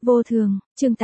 Vô thường, chương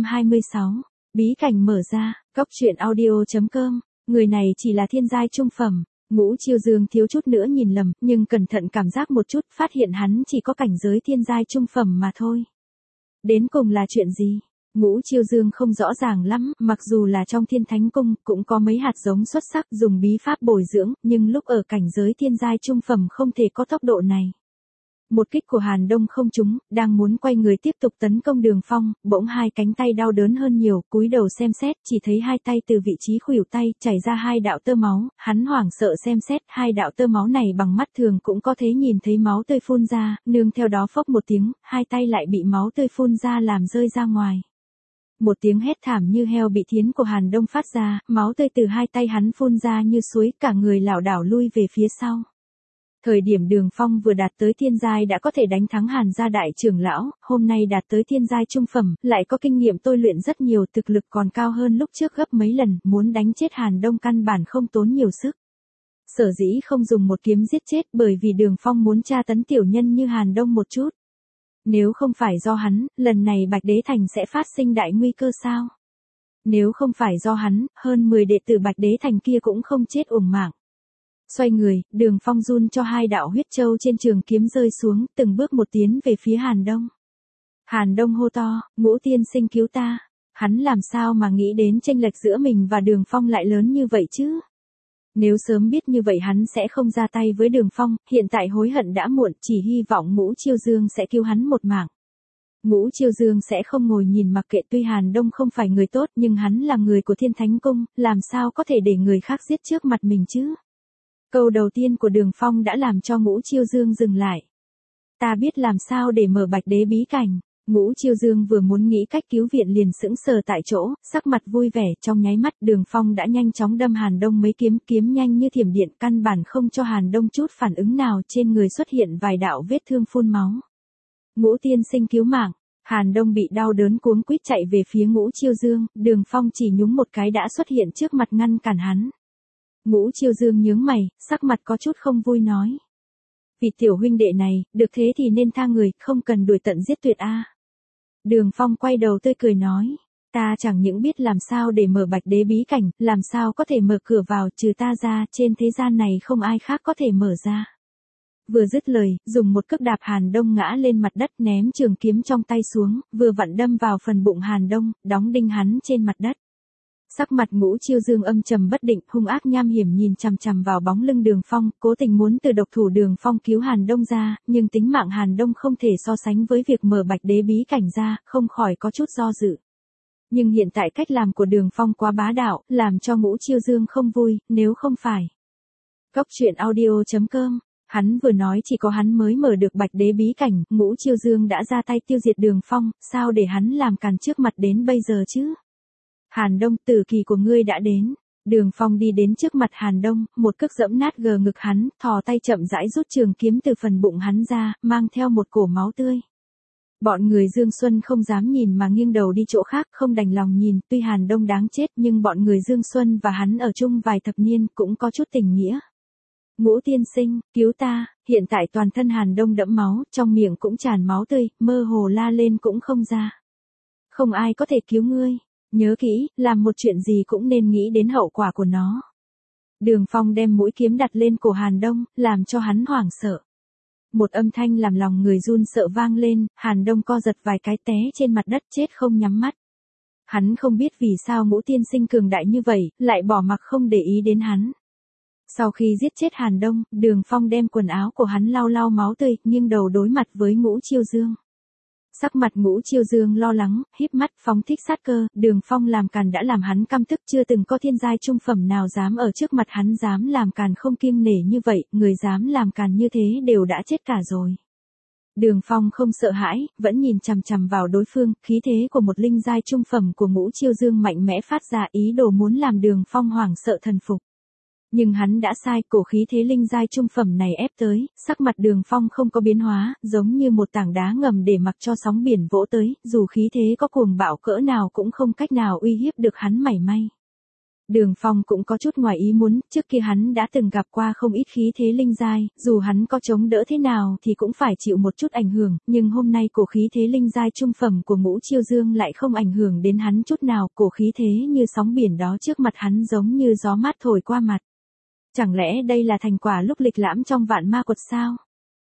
826. Bí cảnh mở ra, Cóc truyện audio.com. Người này chỉ là thiên giai trung phẩm. Ngũ Chiêu Dương thiếu chút nữa nhìn lầm, nhưng cẩn thận cảm giác một chút, phát hiện hắn chỉ có cảnh giới thiên giai trung phẩm mà thôi. Đến cùng là chuyện gì? Ngũ Chiêu Dương không rõ ràng lắm, mặc dù là trong Thiên Thánh Cung, cũng có mấy hạt giống xuất sắc dùng bí pháp bồi dưỡng, nhưng lúc ở cảnh giới thiên giai trung phẩm không thể có tốc độ này. Một kích của Hàn Đông không trúng, đang muốn quay người tiếp tục tấn công Đường Phong, bỗng hai cánh tay đau đớn hơn nhiều, cúi đầu xem xét, chỉ thấy hai tay từ vị trí khuỷu tay chảy ra hai đạo tơ máu, hắn hoảng sợ xem xét, hai đạo tơ máu này bằng mắt thường cũng có thể nhìn thấy máu tươi phun ra, nương theo đó phốc một tiếng, hai tay lại bị máu tươi phun ra làm rơi ra ngoài. Một tiếng hét thảm như heo bị thiến của Hàn Đông phát ra, máu tươi từ hai tay hắn phun ra như suối, cả người lảo đảo lui về phía sau. Thời điểm Đường Phong vừa đạt tới thiên giai đã có thể đánh thắng Hàn gia đại trưởng lão, hôm nay đạt tới thiên giai trung phẩm, lại có kinh nghiệm tôi luyện rất nhiều, thực lực còn cao hơn lúc trước gấp mấy lần, muốn đánh chết Hàn Đông căn bản không tốn nhiều sức. Sở dĩ không dùng một kiếm giết chết bởi vì Đường Phong muốn tra tấn tiểu nhân như Hàn Đông một chút. Nếu không phải do hắn, lần này Bạch Đế Thành sẽ phát sinh đại nguy cơ sao? Nếu không phải do hắn, hơn 10 đệ tử Bạch Đế Thành kia cũng không chết uổng mạng. Xoay người, Đường Phong run cho hai đạo huyết châu trên trường kiếm rơi xuống, từng bước một tiến về phía Hàn Đông. Hàn Đông hô to, Ngũ tiên sinh cứu ta. Hắn làm sao mà nghĩ đến chênh lệch giữa mình và Đường Phong lại lớn như vậy chứ? Nếu sớm biết như vậy hắn sẽ không ra tay với Đường Phong, hiện tại hối hận đã muộn, chỉ hy vọng Ngũ Chiêu Dương sẽ cứu hắn một mạng. Ngũ Chiêu Dương sẽ không ngồi nhìn mặc kệ, tuy Hàn Đông không phải người tốt nhưng hắn là người của Thiên Thánh Cung, làm sao có thể để người khác giết trước mặt mình chứ? Câu đầu tiên của Đường Phong đã làm cho Ngũ Chiêu Dương dừng lại. Ta biết làm sao để mở Bạch Đế bí cảnh. Ngũ Chiêu Dương vừa muốn nghĩ cách cứu viện liền sững sờ tại chỗ, sắc mặt vui vẻ, trong nháy mắt Đường Phong đã nhanh chóng đâm Hàn Đông mấy kiếm, kiếm nhanh như thiểm điện, căn bản không cho Hàn Đông chút phản ứng nào, trên người xuất hiện vài đạo vết thương phun máu. Ngũ tiên sinh cứu mạng. Hàn Đông bị đau đớn cuống quýt chạy về phía Ngũ Chiêu Dương, Đường Phong chỉ nhúng một cái đã xuất hiện trước mặt ngăn cản hắn. Ngũ Chiêu Dương nhướng mày, sắc mặt có chút không vui nói. Vì tiểu huynh đệ này, được thế thì nên tha người, không cần đuổi tận giết tuyệt a. Đường Phong quay đầu tươi cười nói. Ta chẳng những biết làm sao để mở Bạch Đế bí cảnh, làm sao có thể mở cửa vào, trừ ta ra, trên thế gian này không ai khác có thể mở ra. Vừa dứt lời, dùng một cước đạp Hàn Đông ngã lên mặt đất, ném trường kiếm trong tay xuống, vừa vặn đâm vào phần bụng Hàn Đông, đóng đinh hắn trên mặt đất. Sắc mặt Ngũ Chiêu Dương âm trầm bất định, hung ác nham hiểm nhìn chằm chằm vào bóng lưng Đường Phong, cố tình muốn từ độc thủ Đường Phong cứu Hàn Đông ra, nhưng tính mạng Hàn Đông không thể so sánh với việc mở Bạch Đế bí cảnh ra, không khỏi có chút do dự. Nhưng hiện tại cách làm của Đường Phong quá bá đạo, làm cho Ngũ Chiêu Dương không vui, nếu không phải. Cóc truyện audio.com. Hắn vừa nói chỉ có hắn mới mở được Bạch Đế bí cảnh, Ngũ Chiêu Dương đã ra tay tiêu diệt Đường Phong, sao để hắn làm càn trước mặt đến bây giờ chứ? Hàn Đông, tử kỳ của ngươi đã đến. Đường Phong đi đến trước mặt Hàn Đông, một cước giẫm nát gờ ngực hắn, thò tay chậm rãi rút trường kiếm từ phần bụng hắn ra, mang theo một cổ máu tươi. Bọn người Dương Xuân không dám nhìn mà nghiêng đầu đi chỗ khác, không đành lòng nhìn, tuy Hàn Đông đáng chết nhưng bọn người Dương Xuân và hắn ở chung vài thập niên cũng có chút tình nghĩa. Ngũ tiên sinh, cứu ta. Hiện tại toàn thân Hàn Đông đẫm máu, trong miệng cũng tràn máu tươi, mơ hồ la lên cũng không ra. Không ai có thể cứu ngươi. Nhớ kỹ, làm một chuyện gì cũng nên nghĩ đến hậu quả của nó. Đường Phong đem mũi kiếm đặt lên cổ Hàn Đông, làm cho hắn hoảng sợ. Một âm thanh làm lòng người run sợ vang lên, Hàn Đông co giật vài cái té trên mặt đất chết không nhắm mắt. Hắn không biết vì sao Ngũ tiên sinh cường đại như vậy, lại bỏ mặc không để ý đến hắn. Sau khi giết chết Hàn Đông, Đường Phong đem quần áo của hắn lau lau máu tươi, nghiêng đầu đối mặt với Ngũ Chiêu Dương. Sắc mặt Ngũ Chiêu Dương lo lắng, híp mắt phóng thích sát cơ, Đường Phong làm càn đã làm hắn căm tức, chưa từng có thiên giai trung phẩm nào dám ở trước mặt hắn dám làm càn không kiêng nể như vậy, người dám làm càn như thế đều đã chết cả rồi. Đường Phong không sợ hãi, vẫn nhìn chằm chằm vào đối phương, khí thế của một linh giai trung phẩm của Ngũ Chiêu Dương mạnh mẽ phát ra, ý đồ muốn làm Đường Phong hoảng sợ thần phục. Nhưng hắn đã sai, cổ khí thế linh giai trung phẩm này ép tới, sắc mặt Đường Phong không có biến hóa, giống như một tảng đá ngầm để mặc cho sóng biển vỗ tới, dù khí thế có cuồng bạo cỡ nào cũng không cách nào uy hiếp được hắn mảy may. Đường Phong cũng có chút ngoài ý muốn, trước kia hắn đã từng gặp qua không ít khí thế linh giai, dù hắn có chống đỡ thế nào thì cũng phải chịu một chút ảnh hưởng, nhưng hôm nay cổ khí thế linh giai trung phẩm của Ngũ Chiêu Dương lại không ảnh hưởng đến hắn chút nào, cổ khí thế như sóng biển đó trước mặt hắn giống như gió mát thổi qua mặt. Chẳng lẽ đây là thành quả lúc lịch lãm trong vạn ma quật sao?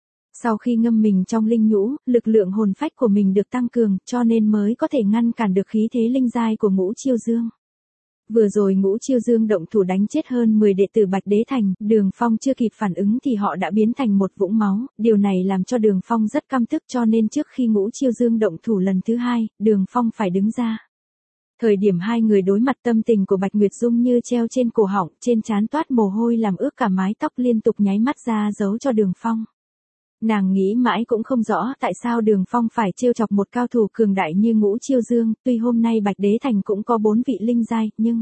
Sau khi ngâm mình trong linh nhũ, lực lượng hồn phách của mình được tăng cường, cho nên mới có thể ngăn cản được khí thế linh giai của Ngũ Chiêu Dương. Vừa rồi Ngũ Chiêu Dương động thủ đánh chết hơn 10 đệ tử Bạch Đế Thành, Đường Phong chưa kịp phản ứng thì họ đã biến thành một vũng máu, điều này làm cho Đường Phong rất căm tức, cho nên trước khi Ngũ Chiêu Dương động thủ lần thứ hai, Đường Phong phải đứng ra. Thời điểm hai người đối mặt, tâm tình của Bạch Nguyệt Dung như treo trên cổ họng, trên trán toát mồ hôi làm ướt cả mái tóc, liên tục nháy mắt ra dấu cho Đường Phong. Nàng nghĩ mãi cũng không rõ tại sao Đường Phong phải trêu chọc một cao thủ cường đại như Ngũ Chiêu Dương, tuy hôm nay Bạch Đế Thành cũng có 4 vị linh giai, nhưng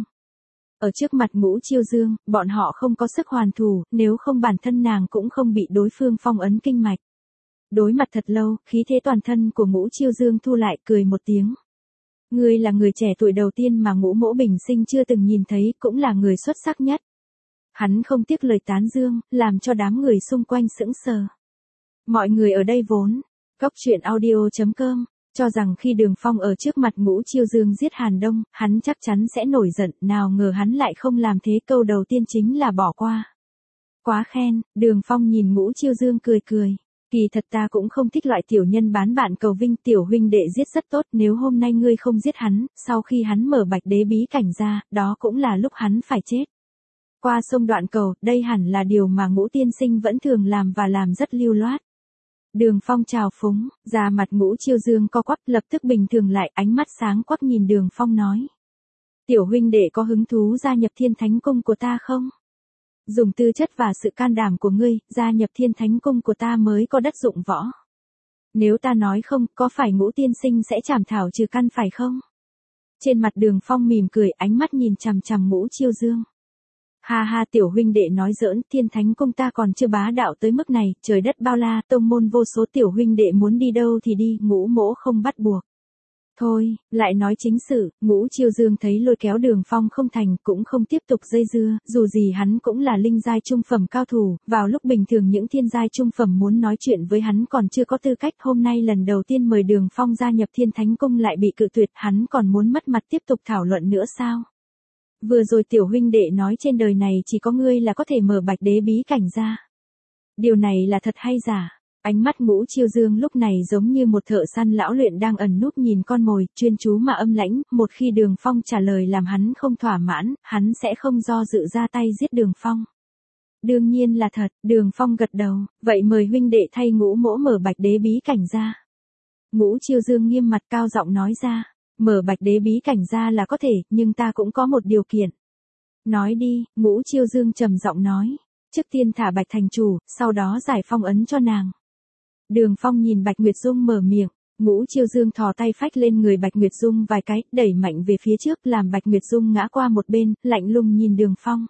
ở trước mặt Ngũ Chiêu Dương, bọn họ không có sức hoàn thủ, nếu không bản thân nàng cũng không bị đối phương phong ấn kinh mạch. Đối mặt thật lâu, khí thế toàn thân của Ngũ Chiêu Dương thu lại, cười một tiếng. Ngươi là người trẻ tuổi đầu tiên mà Ngũ Mỗ bình sinh chưa từng nhìn thấy, cũng là người xuất sắc nhất. Hắn không tiếc lời tán dương, làm cho đám người xung quanh sững sờ. Mọi người ở đây vốn, goctruyện.audio.com, cho rằng khi Đường Phong ở trước mặt Ngũ Chiêu Dương giết Hàn Đông, hắn chắc chắn sẽ nổi giận, nào ngờ hắn lại không làm thế, câu đầu tiên chính là bỏ qua. Quá khen, Đường Phong nhìn Ngũ Chiêu Dương cười cười. Kỳ thật ta cũng không thích loại tiểu nhân bán bạn cầu vinh, tiểu huynh đệ giết rất tốt, nếu hôm nay ngươi không giết hắn, sau khi hắn mở Bạch Đế bí cảnh ra, đó cũng là lúc hắn phải chết. Qua sông đoạn cầu, đây hẳn là điều mà Ngũ tiên sinh vẫn thường làm và làm rất lưu loát. Đường Phong chào phúng, da mặt Ngũ Chiêu Dương co quắp, lập tức bình thường lại, ánh mắt sáng quắc nhìn Đường Phong nói. Tiểu huynh đệ có hứng thú gia nhập Thiên Thánh Cung của ta không? Dùng tư chất và sự can đảm của ngươi, gia nhập Thiên Thánh Cung của ta mới có đất dụng võ. Nếu ta nói không, có phải Ngũ tiên sinh sẽ trảm thảo trừ căn phải không? Trên mặt Đường Phong mỉm cười, ánh mắt nhìn chằm chằm Ngũ Chiêu Dương. Ha ha, tiểu huynh đệ nói giỡn, Thiên Thánh Cung ta còn chưa bá đạo tới mức này, trời đất bao la, tông môn vô số, tiểu huynh đệ muốn đi đâu thì đi, Ngũ mỗ không bắt buộc. Thôi, lại nói chính sự, Ngũ Chiêu Dương thấy lôi kéo Đường Phong không thành, cũng không tiếp tục dây dưa, dù gì hắn cũng là linh giai trung phẩm cao thủ, vào lúc bình thường những thiên giai trung phẩm muốn nói chuyện với hắn còn chưa có tư cách, hôm nay lần đầu tiên mời Đường Phong gia nhập Thiên Thánh Cung lại bị cự tuyệt, hắn còn muốn mất mặt tiếp tục thảo luận nữa sao? Vừa rồi tiểu huynh đệ nói trên đời này chỉ có ngươi là có thể mở Bạch Đế bí cảnh ra. Điều này là thật hay giả? Ánh mắt Ngũ Chiêu Dương lúc này giống như một thợ săn lão luyện đang ẩn núp nhìn con mồi, chuyên chú mà âm lãnh, một khi Đường Phong trả lời làm hắn không thỏa mãn, hắn sẽ không do dự ra tay giết Đường Phong. Đương nhiên là thật, Đường Phong gật đầu, vậy mời huynh đệ thay Ngũ mỗ mở Bạch Đế bí cảnh ra. Ngũ Chiêu Dương nghiêm mặt cao giọng nói ra. Mở Bạch Đế bí cảnh ra là có thể, nhưng ta cũng có một điều kiện. Nói đi, Ngũ Chiêu Dương trầm giọng nói. Trước tiên thả Bạch thành chủ, sau đó giải phong ấn cho nàng. Đường Phong nhìn Bạch Nguyệt Dung mở miệng. Ngũ Chiêu Dương thò tay phách lên người Bạch Nguyệt Dung vài cái, đẩy mạnh về phía trước, làm Bạch Nguyệt Dung ngã qua một bên, lạnh lùng nhìn Đường Phong.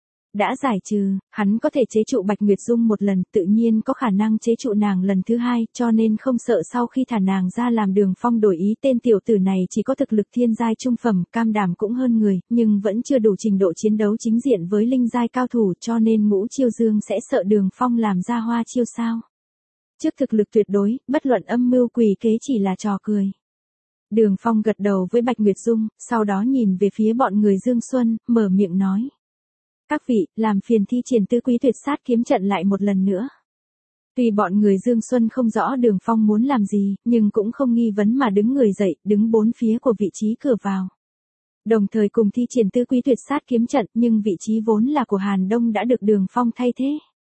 Đã giải trừ, hắn có thể chế trụ Bạch Nguyệt Dung một lần, tự nhiên có khả năng chế trụ nàng lần thứ hai, cho nên không sợ sau khi thả nàng ra làm Đường Phong đổi ý. Tên tiểu tử này chỉ có thực lực thiên giai trung phẩm, cam đảm cũng hơn người, nhưng vẫn chưa đủ trình độ chiến đấu chính diện với linh giai cao thủ, cho nên Ngũ Chiêu Dương sẽ sợ Đường Phong làm ra hoa chiêu sao. Trước thực lực tuyệt đối, bất luận âm mưu quỷ kế chỉ là trò cười. Đường Phong gật đầu với Bạch Nguyệt Dung, sau đó nhìn về phía bọn người Dương Xuân, mở miệng nói. Các vị, làm phiền thi triển tứ quý tuyệt sát kiếm trận lại một lần nữa. Tuy bọn người Dương Xuân không rõ Đường Phong muốn làm gì, nhưng cũng không nghi vấn mà đứng người dậy, đứng bốn phía của vị trí cửa vào. Đồng thời cùng thi triển tứ quý tuyệt sát kiếm trận, nhưng vị trí vốn là của Hàn Đông đã được Đường Phong thay thế.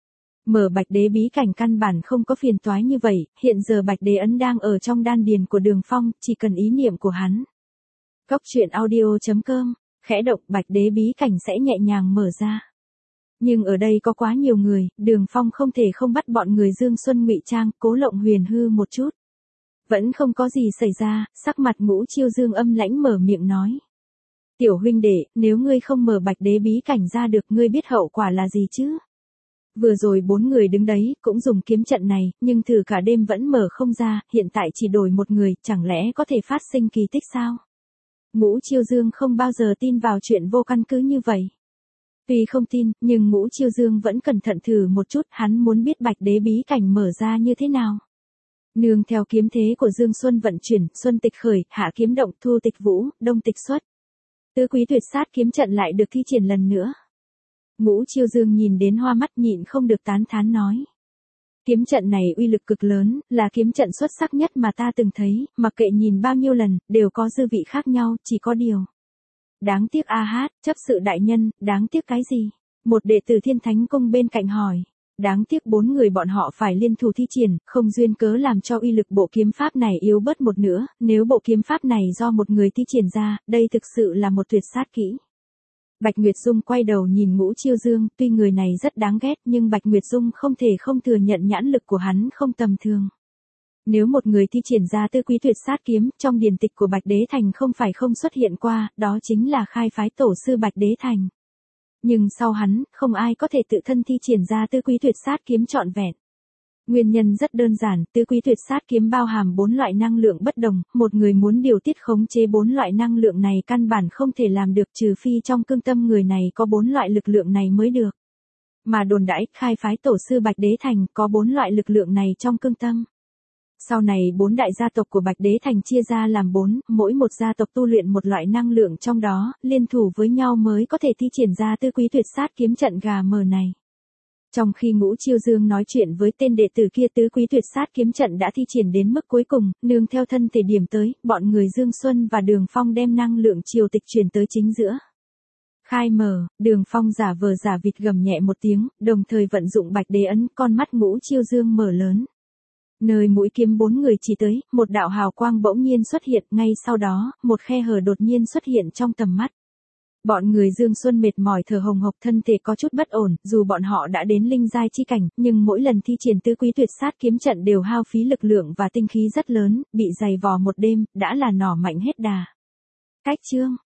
Mở Bạch Đế bí cảnh căn bản không có phiền toái như vậy, hiện giờ Bạch Đế ấn đang ở trong đan điền của Đường Phong, chỉ cần ý niệm của hắn. Goctruyện.audio.com, khẽ động Bạch Đế bí cảnh sẽ nhẹ nhàng mở ra. Nhưng ở đây có quá nhiều người, Đường Phong không thể không bắt bọn người Dương Xuân ngụy trang, cố lộng huyền hư một chút. Vẫn không có gì xảy ra, sắc mặt Ngũ Chiêu Dương âm lãnh mở miệng nói. Tiểu huynh đệ, nếu ngươi không mở Bạch Đế bí cảnh ra được, ngươi biết hậu quả là gì chứ? Vừa rồi 4 người đứng đấy, cũng dùng kiếm trận này, nhưng thử cả đêm vẫn mở không ra, hiện tại chỉ đổi một người, chẳng lẽ có thể phát sinh kỳ tích sao? Ngũ Chiêu Dương không bao giờ tin vào chuyện vô căn cứ như vậy. Tuy không tin, nhưng Ngũ Chiêu Dương vẫn cẩn thận thử một chút, hắn muốn biết Bạch Đế bí cảnh mở ra như thế nào. Nương theo kiếm thế của Dương Xuân vận chuyển, Xuân tịch khởi, hạ kiếm động, thu tịch vũ, đông tịch xuất. Tứ quý tuyệt sát kiếm trận lại được thi triển lần nữa. Ngũ Chiêu Dương nhìn đến hoa mắt nhịn không được tán thán nói. Kiếm trận này uy lực cực lớn, là kiếm trận xuất sắc nhất mà ta từng thấy, mặc kệ nhìn bao nhiêu lần, đều có dư vị khác nhau, chỉ có điều. Đáng tiếc a hát, chấp sự đại nhân, đáng tiếc cái gì? Một đệ tử Thiên Thánh Cung bên cạnh hỏi. Đáng tiếc 4 người bọn họ phải liên thủ thi triển, không duyên cớ làm cho uy lực bộ kiếm pháp này yếu bớt một nữa, nếu bộ kiếm pháp này do một người thi triển ra, đây thực sự là một tuyệt sát kỹ. Bạch Nguyệt Dung quay đầu nhìn Ngũ Chiêu Dương, tuy người này rất đáng ghét nhưng Bạch Nguyệt Dung không thể không thừa nhận nhãn lực của hắn không tầm thường. Nếu một người thi triển ra tứ quý tuyệt sát kiếm, trong điển tịch của Bạch Đế Thành không phải không xuất hiện qua, đó chính là khai phái tổ sư Bạch Đế Thành. Nhưng sau hắn, không ai có thể tự thân thi triển ra tứ quý tuyệt sát kiếm trọn vẹn. Nguyên nhân rất đơn giản, tứ quý tuyệt sát kiếm bao hàm 4 loại năng lượng bất đồng, một người muốn điều tiết khống chế 4 loại năng lượng này căn bản không thể làm được trừ phi trong cương tâm người này có 4 loại lực lượng này mới được. Mà đồn đãi khai phái tổ sư Bạch Đế Thành có 4 loại lực lượng này trong cương tâm. Sau này 4 đại gia tộc của Bạch Đế Thành chia ra làm 4, mỗi một gia tộc tu luyện một loại năng lượng trong đó, liên thủ với nhau mới có thể thi triển ra tứ quý tuyệt sát kiếm trận gà mờ này. Trong khi Ngũ Chiêu Dương nói chuyện với tên đệ tử kia, tứ quý tuyệt sát kiếm trận đã thi triển đến mức cuối cùng, nương theo thân thể điểm tới, bọn người Dương Xuân và Đường Phong đem năng lượng triều tịch truyền tới chính giữa. Khai mở, Đường Phong giả vờ giả vịt gầm nhẹ một tiếng, đồng thời vận dụng Bạch Đế ấn, con mắt Ngũ Chiêu Dương mở lớn. Nơi mũi kiếm 4 người chỉ tới, một đạo hào quang bỗng nhiên xuất hiện, ngay sau đó, một khe hở đột nhiên xuất hiện trong tầm mắt. Bọn người Dương Xuân mệt mỏi thở hồng hộc, thân thể có chút bất ổn, dù bọn họ đã đến linh giai chi cảnh, nhưng mỗi lần thi triển tứ quý tuyệt sát kiếm trận đều hao phí lực lượng và tinh khí rất lớn, bị dày vò một đêm, đã là nỏ mạnh hết đà. Cách chương